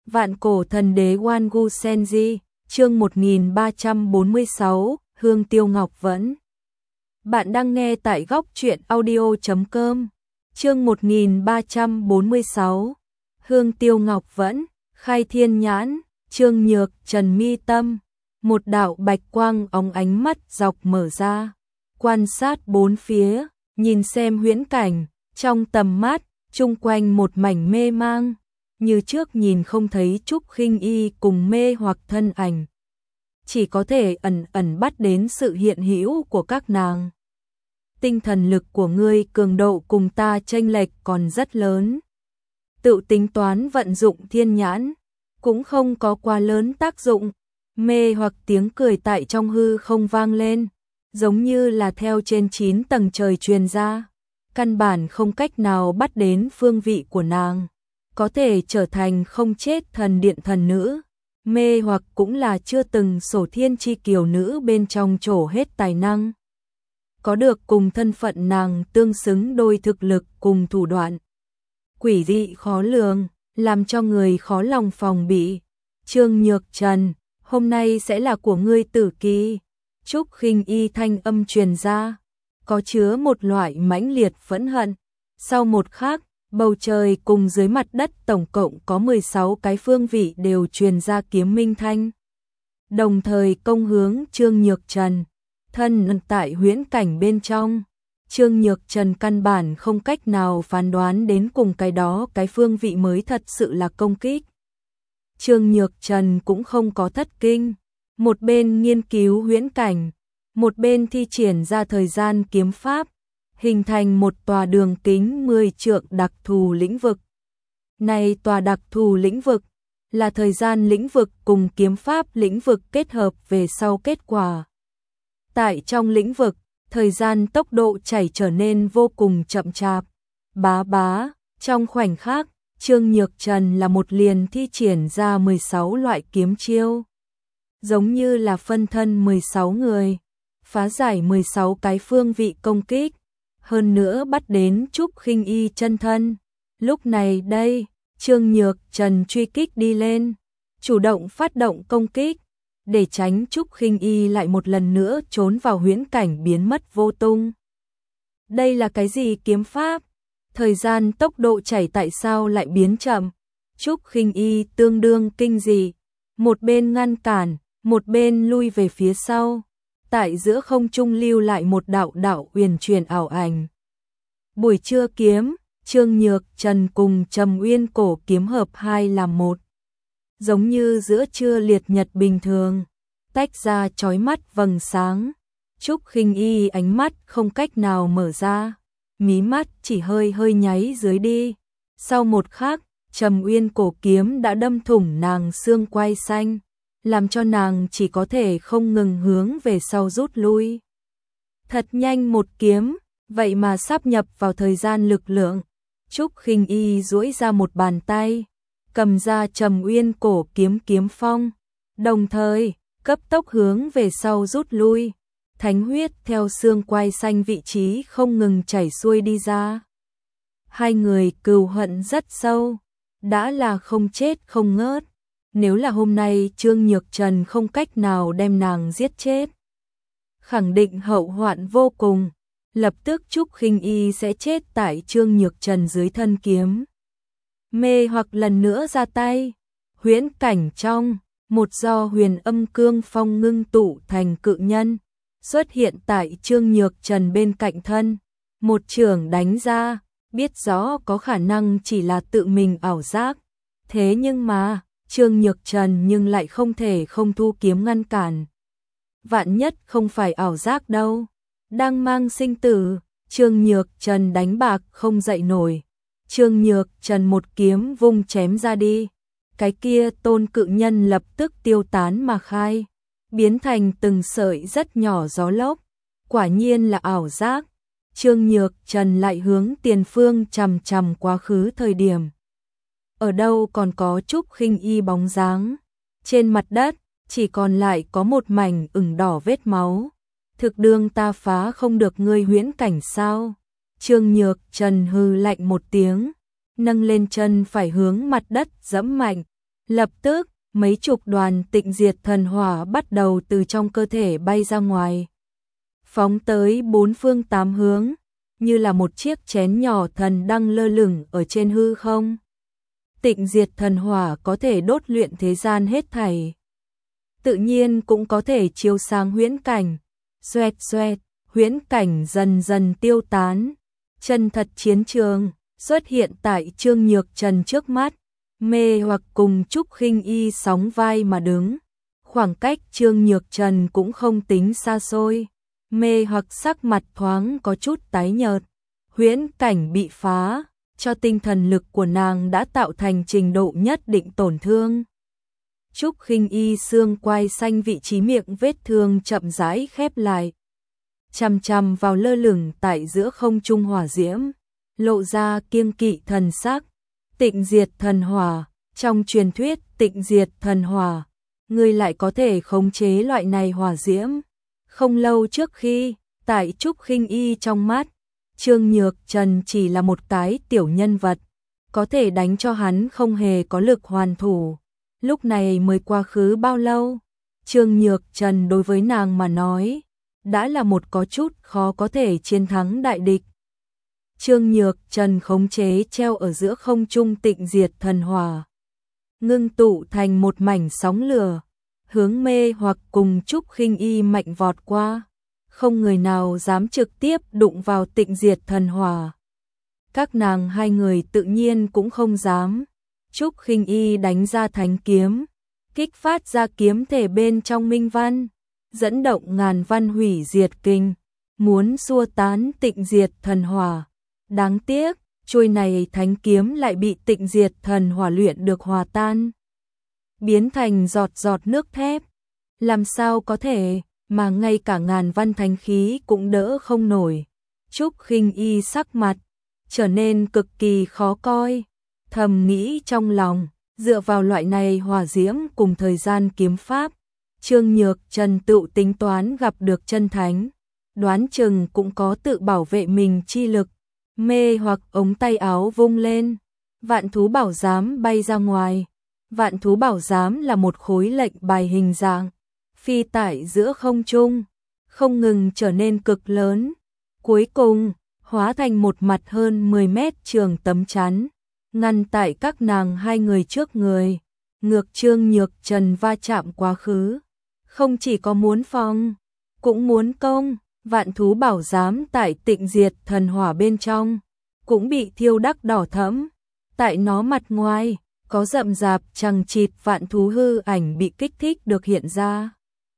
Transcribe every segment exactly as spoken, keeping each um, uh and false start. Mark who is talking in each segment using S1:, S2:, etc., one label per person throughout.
S1: Vạn cổ thần đế Wan Gu Senji, chương một nghìn ba trăm bốn mươi sáu, Hương Tiêu Ngọc Vẫn. Bạn đang nghe tại góc truyện audio chấm com. Chương một nghìn ba trăm bốn mươi sáu, Hương Tiêu Ngọc Vẫn, khai thiên nhãn, Trương Nhược Trần mi tâm, một đạo bạch quang óng ánh mắt dọc mở ra, quan sát bốn phía, nhìn xem huyễn cảnh, trong tầm mắt, chung quanh một mảnh mê mang, như trước nhìn không thấy Trúc Khinh Y cùng mê hoặc thân ảnh, chỉ có thể ẩn ẩn bắt đến sự hiện hữu của các nàng. Tinh thần lực của ngươi cường độ cùng ta chênh lệch còn rất lớn. Tự tính toán vận dụng thiên nhãn, cũng không có quá lớn tác dụng. Mê hoặc tiếng cười tại trong hư không vang lên, giống như là theo trên chín tầng trời truyền ra, căn bản không cách nào bắt đến phương vị của nàng, có thể trở thành không chết thần điện thần nữ. Mê hoặc cũng là chưa từng sổ thiên chi kiều nữ bên trong trổ hết tài năng, có được cùng thân phận nàng tương xứng đôi thực lực cùng thủ đoạn. Quỷ dị khó lường, làm cho người khó lòng phòng bị. Trương Nhược Trần, hôm nay sẽ là của ngươi tử kỳ. Trúc Khinh Y thanh âm truyền ra, có chứa một loại mãnh liệt phẫn hận. Sau một khắc, bầu trời cùng dưới mặt đất tổng cộng có mười sáu cái phương vị đều truyền ra kiếm minh thanh, đồng thời công hướng Trương Nhược Trần. Thân tại huyễn cảnh bên trong, Trương Nhược Trần căn bản không cách nào phán đoán đến cùng cái đó cái phương vị mới thật sự là công kích. Trương Nhược Trần cũng không có thất kinh, một bên nghiên cứu huyễn cảnh, một bên thi triển ra thời gian kiếm pháp, hình thành một tòa đường kính mười trượng đặc thù lĩnh vực. Này tòa đặc thù lĩnh vực là thời gian lĩnh vực cùng kiếm pháp lĩnh vực kết hợp về sau kết quả. Tại trong lĩnh vực, thời gian tốc độ chảy trở nên vô cùng chậm chạp. Bá bá, trong khoảnh khắc, Trương Nhược Trần là một liền thi triển ra mười sáu loại kiếm chiêu, giống như là phân thân mười sáu người, phá giải mười sáu cái phương vị công kích, hơn nữa bắt đến Trúc Khinh Y chân thân. Lúc này đây, Trương Nhược Trần truy kích đi lên, chủ động phát động công kích, để tránh Trúc Khinh Y lại một lần nữa trốn vào huyễn cảnh biến mất vô tung. Đây là cái gì kiếm pháp? Thời gian tốc độ chảy tại sao lại biến chậm? Trúc Khinh Y tương đương kinh dị, một bên ngăn cản, một bên lui về phía sau, tại giữa không trung lưu lại một đạo đạo uyển chuyển ảo ảnh. Buổi trưa kiếm, Trương Nhược Trần cùng Trầm Uyên cổ kiếm hợp hai làm một, giống như giữa trưa liệt nhật bình thường, tách ra chói mắt vầng sáng. Trúc Khinh Y ánh mắt không cách nào mở ra, mí mắt chỉ hơi hơi nháy dưới đi. Sau một khắc, Trầm Uyên cổ kiếm đã đâm thủng nàng xương quai xanh, làm cho nàng chỉ có thể không ngừng hướng về sau rút lui. Thật nhanh một kiếm, vậy mà sáp nhập vào thời gian lực lượng. Trúc Khinh Y duỗi ra một bàn tay, cầm ra Trầm Uyên cổ kiếm kiếm phong, đồng thời cấp tốc hướng về sau rút lui. Thánh huyết theo xương quai xanh vị trí không ngừng chảy xuôi đi ra. Hai người cừu hận rất sâu, đã là không chết không ngớt. Nếu là hôm nay Trương Nhược Trần không cách nào đem nàng giết chết, khẳng định hậu hoạn vô cùng. Lập tức Trúc Khinh Y sẽ chết tại Trương Nhược Trần dưới thân kiếm. Mê hoặc lần nữa ra tay, huyễn cảnh trong, một do huyền âm cương phong ngưng tụ thành cự nhân, xuất hiện tại Trương Nhược Trần bên cạnh thân, một chưởng đánh ra, biết rõ có khả năng chỉ là tự mình ảo giác. Thế nhưng mà, Trương Nhược Trần nhưng lại không thể không thu kiếm ngăn cản. Vạn nhất không phải ảo giác đâu. Đang mang sinh tử, Trương Nhược Trần đánh bạc không dậy nổi. Trương Nhược Trần một kiếm vung chém ra đi. Cái kia tôn cự nhân lập tức tiêu tán mà khai, biến thành từng sợi rất nhỏ gió lốc. Quả nhiên là ảo giác. Trương Nhược Trần lại hướng tiền phương chằm chằm quá khứ thời điểm. Ở đâu còn có Trúc Khinh Y bóng dáng. Trên mặt đất, chỉ còn lại có một mảnh ửng đỏ vết máu. Thực đương ta phá không được ngươi huyễn cảnh sao? Trương Nhược Trần hừ lạnh một tiếng, nâng lên chân phải hướng mặt đất giẫm mạnh, Lập tức, mấy chục đoàn tịnh diệt thần hỏa bắt đầu từ trong cơ thể bay ra ngoài, phóng tới bốn phương tám hướng, như là một chiếc chén nhỏ thần đang lơ lửng ở trên hư không. Tịnh diệt thần hỏa có thể đốt luyện thế gian hết thảy, tự nhiên cũng có thể chiếu sáng huyễn cảnh. Xoẹt xoẹt, huyễn cảnh dần dần tiêu tán. Chân thật chiến trường xuất hiện tại Trương Nhược Trần trước mắt, mê hoặc cùng Trúc Khinh Y sóng vai mà đứng. Khoảng cách Trương Nhược Trần cũng không tính xa xôi, mê hoặc sắc mặt thoáng có chút tái nhợt. Huyễn cảnh bị phá, cho tinh thần lực của nàng đã tạo thành trình độ nhất định tổn thương. Trúc Khinh Y xương quai xanh vị trí miệng vết thương chậm rãi khép lại, chằm chằm vào lơ lửng tại giữa không trung hỏa diễm, lộ ra kiêng kỵ thần sắc. Tịnh diệt thần hỏa, trong truyền thuyết tịnh diệt thần hỏa, ngươi lại có thể khống chế loại này hỏa diễm. Không lâu trước khi, tại Trúc Khinh Y trong mắt, Trương Nhược Trần chỉ là một cái tiểu nhân vật, có thể đánh cho hắn không hề có lực hoàn thủ. Lúc này mới quá khứ bao lâu, Trương Nhược Trần đối với nàng mà nói, đã là một có chút khó có thể chiến thắng đại địch. Trương Nhược Trần khống chế treo ở giữa không trung tịnh diệt thần hỏa, ngưng tụ thành một mảnh sóng lửa, hướng mê hoặc cùng Trúc Khinh Y mạnh vọt qua. Không người nào dám trực tiếp đụng vào tịnh diệt thần hỏa. Các nàng hai người tự nhiên cũng không dám. Trúc Khinh Y đánh ra thánh kiếm, kích phát ra kiếm thể bên trong minh văn, dẫn động ngàn văn hủy diệt kinh, muốn xua tán tịnh diệt thần hỏa. Đáng tiếc, chuôi này thánh kiếm lại bị tịnh diệt thần hỏa luyện được hòa tan, biến thành giọt giọt nước thép. Làm sao có thể, mà ngay cả ngàn văn thánh khí cũng đỡ không nổi. Trúc Khinh Y sắc mặt trở nên cực kỳ khó coi, thầm nghĩ trong lòng, dựa vào loại này hỏa diễm cùng thời gian kiếm pháp, Trương Nhược Trần tự tính toán gặp được chân thánh, đoán chừng cũng có tự bảo vệ mình chi lực. Mê hoặc ống tay áo vung lên, vạn thú bảo giám bay ra ngoài. Vạn thú bảo giám là một khối lệnh bài hình dạng, phi tại giữa không trung, không ngừng trở nên cực lớn. Cuối cùng, hóa thành một mặt hơn mười mét trường tấm chắn, ngăn tại các nàng hai người trước người. Ngược Trương Nhược Trần va chạm quá khứ, không chỉ có muốn phòng, cũng muốn công. Vạn thú bảo giám tại tịnh diệt thần hỏa bên trong, cũng bị thiêu đắc đỏ thẫm. Tại nó mặt ngoài, có rậm rạp chằng chịt vạn thú hư ảnh bị kích thích được hiện ra.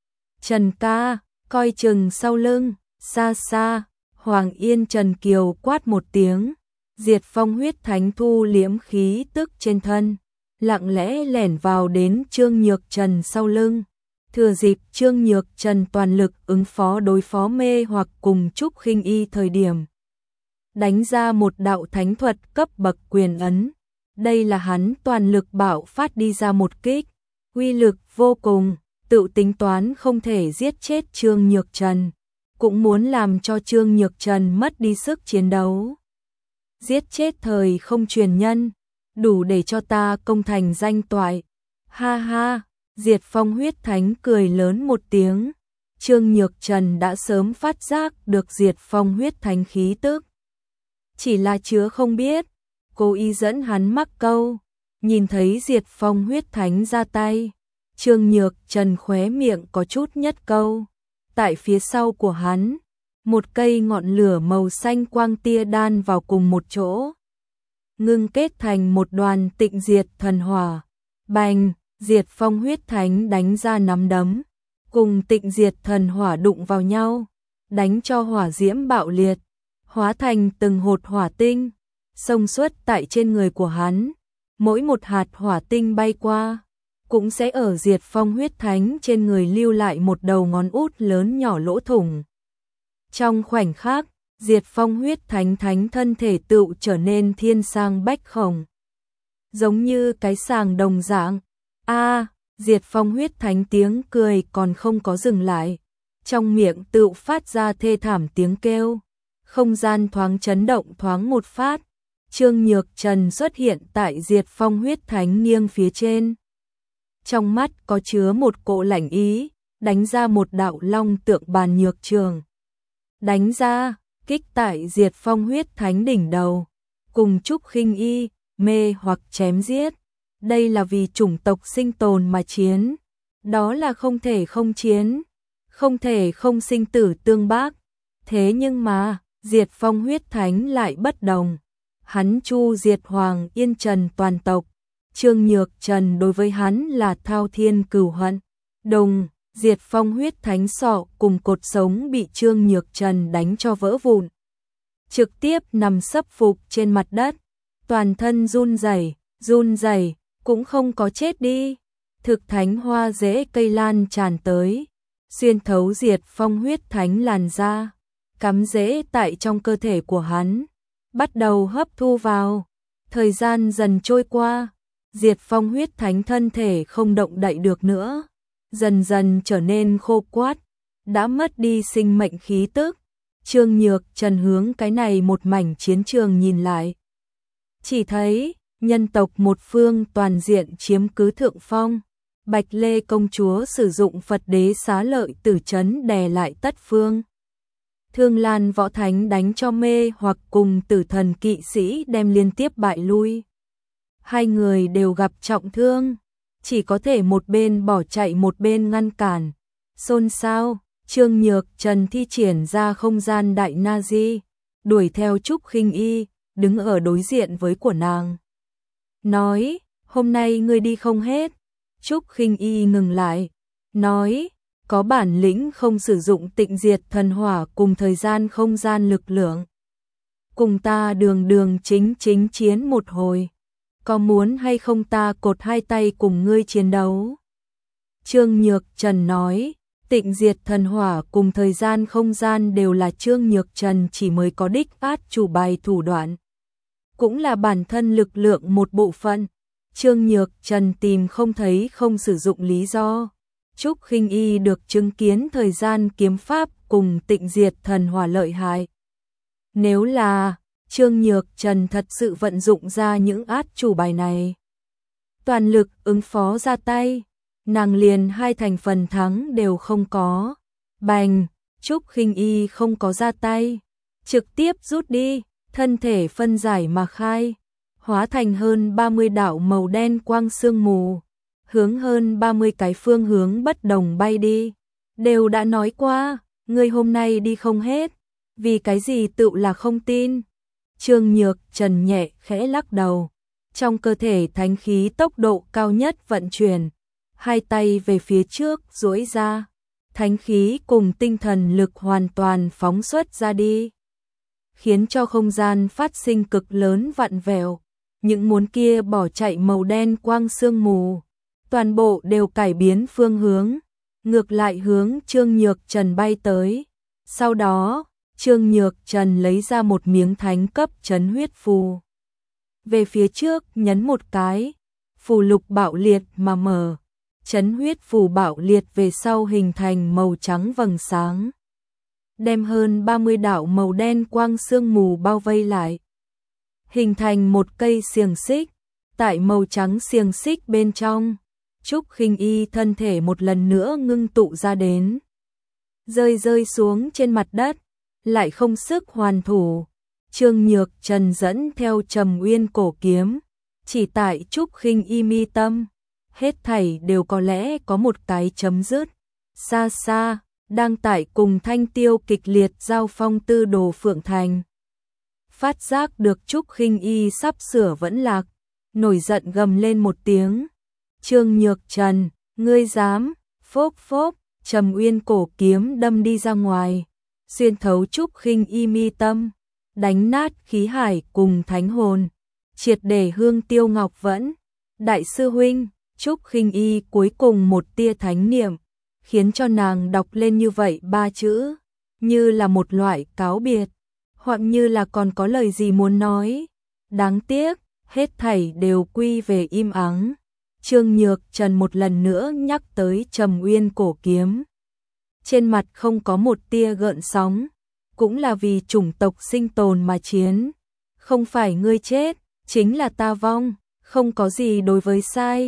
S1: Trần ca, coi chừng sau lưng, xa xa, Hoàng Yên Trần Kiều quát một tiếng, Diệt Phong huyết thánh thu liễm khí tức trên thân, lặng lẽ lẻn vào đến Trương Nhược Trần sau lưng. Thừa dịp Trương Nhược Trần toàn lực ứng phó đối phó mê hoặc cùng Trúc Khinh Y thời điểm, đánh ra một đạo thánh thuật cấp bậc quyền ấn. Đây là hắn toàn lực bạo phát đi ra một kích, uy lực vô cùng, tự tính toán không thể giết chết Trương Nhược Trần, cũng muốn làm cho Trương Nhược Trần mất đi sức chiến đấu. Giết chết thời không truyền nhân, đủ để cho ta công thành danh toại. Ha ha, Diệt Phong huyết thánh cười lớn một tiếng. Trương Nhược Trần đã sớm phát giác được Diệt Phong huyết thánh khí tức, chỉ là chứa không biết, cố ý dẫn hắn mắc câu. Nhìn thấy Diệt Phong huyết thánh ra tay, Trương Nhược Trần khóe miệng có chút nhất câu. Tại phía sau của hắn, một cây ngọn lửa màu xanh quang tia đan vào cùng một chỗ, ngưng kết thành một đoàn tịnh diệt thần hỏa. Bành, Diệt Phong huyết thánh đánh ra nắm đấm, cùng tịnh diệt thần hỏa đụng vào nhau, đánh cho hỏa diễm bạo liệt, hóa thành từng hột hỏa tinh, xông suốt tại trên người của hắn. Mỗi một hạt hỏa tinh bay qua, cũng sẽ ở Diệt Phong huyết thánh trên người lưu lại một đầu ngón út lớn nhỏ lỗ thủng. Trong khoảnh khắc, Diệt Phong huyết thánh thánh thân thể tự trở nên thiên sang bách khổng, giống như cái sàng đồng dạng. A, à, Diệt Phong huyết thánh tiếng cười còn không có dừng lại, trong miệng tự phát ra thê thảm tiếng kêu. Không gian thoáng chấn động thoáng một phát, Trương Nhược Trần xuất hiện tại Diệt Phong huyết thánh nghiêng phía trên, trong mắt có chứa một cỗ lạnh ý, đánh ra một đạo long tượng bàn nhược trường. Đánh ra, kích tại Diệt Phong huyết thánh đỉnh đầu, cùng Trúc Khinh Y, mê hoặc chém giết. Đây là vì chủng tộc sinh tồn mà chiến, đó là không thể không chiến, không thể không sinh tử tương bác. Thế nhưng mà, Diệt Phong huyết thánh lại bất đồng. Hắn chu diệt Hoàng Yên Trần toàn tộc, Trương Nhược Trần đối với hắn là thao thiên cừu hận. Đồng, Diệt Phong huyết thánh sọ cùng cột sống bị Trương Nhược Trần đánh cho vỡ vụn, trực tiếp nằm sấp phục trên mặt đất, toàn thân run rẩy, run rẩy, cũng không có chết đi. Thực thánh hoa rễ cây lan tràn tới, xuyên thấu Diệt Phong huyết thánh làn ra, cắm rễ tại trong cơ thể của hắn, bắt đầu hấp thu vào. Thời gian dần trôi qua, Diệt Phong huyết thánh thân thể không động đậy được nữa, dần dần trở nên khô quát, đã mất đi sinh mệnh khí tức. Trương Nhược Trần hướng cái này một mảnh chiến trường nhìn lại, chỉ thấy nhân tộc một phương toàn diện chiếm cứ thượng phong. Bạch Lê công chúa sử dụng Phật đế xá lợi tử trấn đè lại tất phương. Thương Lan võ thánh đánh cho mê hoặc cùng tử thần kỵ sĩ đem liên tiếp bại lui. Hai người đều gặp trọng thương, chỉ có thể một bên bỏ chạy một bên ngăn cản. Xôn xao, Trương Nhược Trần thi triển ra không gian đại na di, đuổi theo Trúc Khinh Y, đứng ở đối diện với của nàng. Nói, hôm nay ngươi đi không hết. Trúc Khinh Y ngừng lại, nói, có bản lĩnh không sử dụng tịnh diệt thần hỏa cùng thời gian không gian lực lượng. Cùng ta đường đường chính chính chiến một hồi. Có muốn hay không ta cột hai tay cùng ngươi chiến đấu? Trương Nhược Trần nói, tịnh diệt thần hỏa cùng thời gian không gian đều là Trương Nhược Trần chỉ mới có đích át chủ bài thủ đoạn. Cũng là bản thân lực lượng một bộ phận. Trương Nhược Trần tìm không thấy không sử dụng lý do. Trúc Khinh Y được chứng kiến thời gian kiếm pháp cùng tịnh diệt thần hỏa lợi hại. Nếu là Trương Nhược Trần thật sự vận dụng ra những át chủ bài này, toàn lực ứng phó ra tay, nàng liền hai thành phần thắng đều không có. Bành, Trúc Khinh Y không có ra tay, trực tiếp rút đi, thân thể phân giải mà khai, hóa thành hơn ba mươi đạo màu đen quang sương mù, hướng hơn ba mươi cái phương hướng bất đồng bay đi. Đều đã nói qua, ngươi hôm nay đi không hết, vì cái gì tự là không tin. Trương Nhược Trần nhẹ khẽ lắc đầu, trong cơ thể thánh khí tốc độ cao nhất vận chuyển, hai tay về phía trước duỗi ra, thánh khí cùng tinh thần lực hoàn toàn phóng xuất ra đi, khiến cho không gian phát sinh cực lớn vặn vẹo. Những muốn kia bỏ chạy màu đen quang sương mù, toàn bộ đều cải biến phương hướng, ngược lại hướng Trương Nhược Trần bay tới. Sau đó, Trương Nhược Trần lấy ra một miếng thánh cấp trấn huyết phù. Về phía trước nhấn một cái, phù lục bạo liệt mà mở. Trấn huyết phù bạo liệt về sau hình thành màu trắng vầng sáng, đem hơn ba mươi đạo màu đen quang sương mù bao vây lại, hình thành một cây xiềng xích. Tại màu trắng xiềng xích bên trong, Trúc Khinh Y thân thể một lần nữa ngưng tụ ra đến, rơi rơi xuống trên mặt đất, lại không sức hoàn thủ. Trương Nhược Trần dẫn theo Trầm Uyên cổ kiếm, chỉ tại Trúc Khinh Y mi tâm, hết thảy đều có lẽ có một cái chấm dứt. Xa xa, đang tại cùng Thanh Tiêu kịch liệt giao phong Tư Đồ Phượng Thành, phát giác được Trúc Khinh Y sắp sửa vẫn lạc, nổi giận gầm lên một tiếng. Trương Nhược Trần, ngươi dám? Phốc phốc, Trầm Uyên cổ kiếm đâm đi ra ngoài, xuyên thấu Trúc Khinh Y mi tâm, đánh nát khí hải cùng thánh hồn, triệt để hương tiêu ngọc vẫn. Đại sư huynh, Trúc Khinh Y cuối cùng một tia thánh niệm, khiến cho nàng đọc lên như vậy ba chữ, như là một loại cáo biệt, hoặc như là còn có lời gì muốn nói. Đáng tiếc, hết thảy đều quy về im ắng. Trương Nhược Trần một lần nữa nhắc tới Trầm Uyên cổ kiếm, trên mặt không có một tia gợn sóng, cũng là vì chủng tộc sinh tồn mà chiến. Không phải ngươi chết, chính là ta vong, không có gì đối với sai.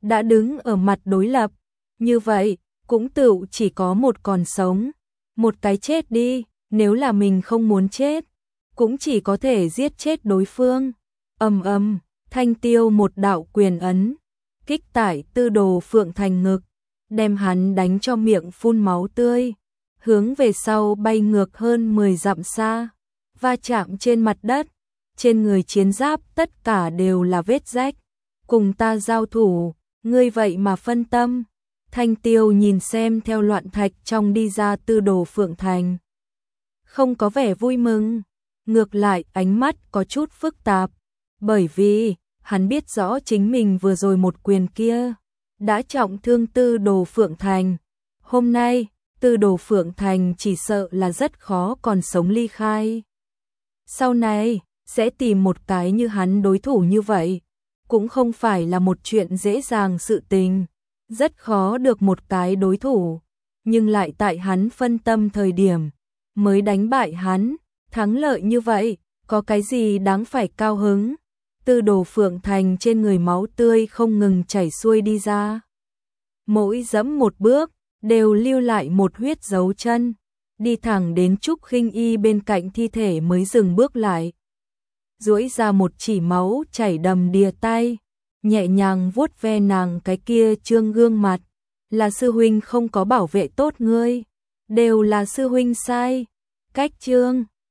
S1: đã đứng ở mặt đối lập, như vậy, cũng tựu chỉ có một còn sống, một cái chết đi, nếu là mình không muốn chết, cũng chỉ có thể giết chết đối phương. Ầm ầm, Thanh Tiêu một đạo quyền ấn, kích tải Tư Đồ Phượng Thành ngực, đem hắn đánh cho miệng phun máu tươi, hướng về sau bay ngược hơn mười dặm xa, va chạm trên mặt đất, trên người chiến giáp tất cả đều là vết rách. Cùng ta giao thủ, ngươi vậy mà phân tâm. Thanh Tiêu nhìn xem theo loạn thạch trong đi ra Tư Đồ Phượng Thành, không có vẻ vui mừng, ngược lại ánh mắt có chút phức tạp, bởi vì hắn biết rõ chính mình vừa rồi một quyền kia đã trọng thương Tư Đồ Phượng Thành. Hôm nay, Tư Đồ Phượng Thành chỉ sợ là rất khó còn sống ly khai. Sau này, sẽ tìm một cái như hắn đối thủ như vậy, cũng không phải là một chuyện dễ dàng sự tình, rất khó được một cái đối thủ, nhưng lại tại hắn phân tâm thời điểm, mới đánh bại hắn, thắng lợi như vậy, có cái gì đáng phải cao hứng. Tư Đồ Phượng Thành trên người máu tươi không ngừng chảy xuôi đi ra. Mỗi dẫm một bước, đều lưu lại một huyết dấu chân, đi thẳng đến Trúc Khinh Y bên cạnh thi thể mới dừng bước lại. Duỗi ra một chỉ máu chảy đầm đìa tay, nhẹ nhàng vuốt ve nàng cái kia trương gương mặt, là sư huynh không có bảo vệ tốt ngươi, đều là sư huynh sai. Cách trương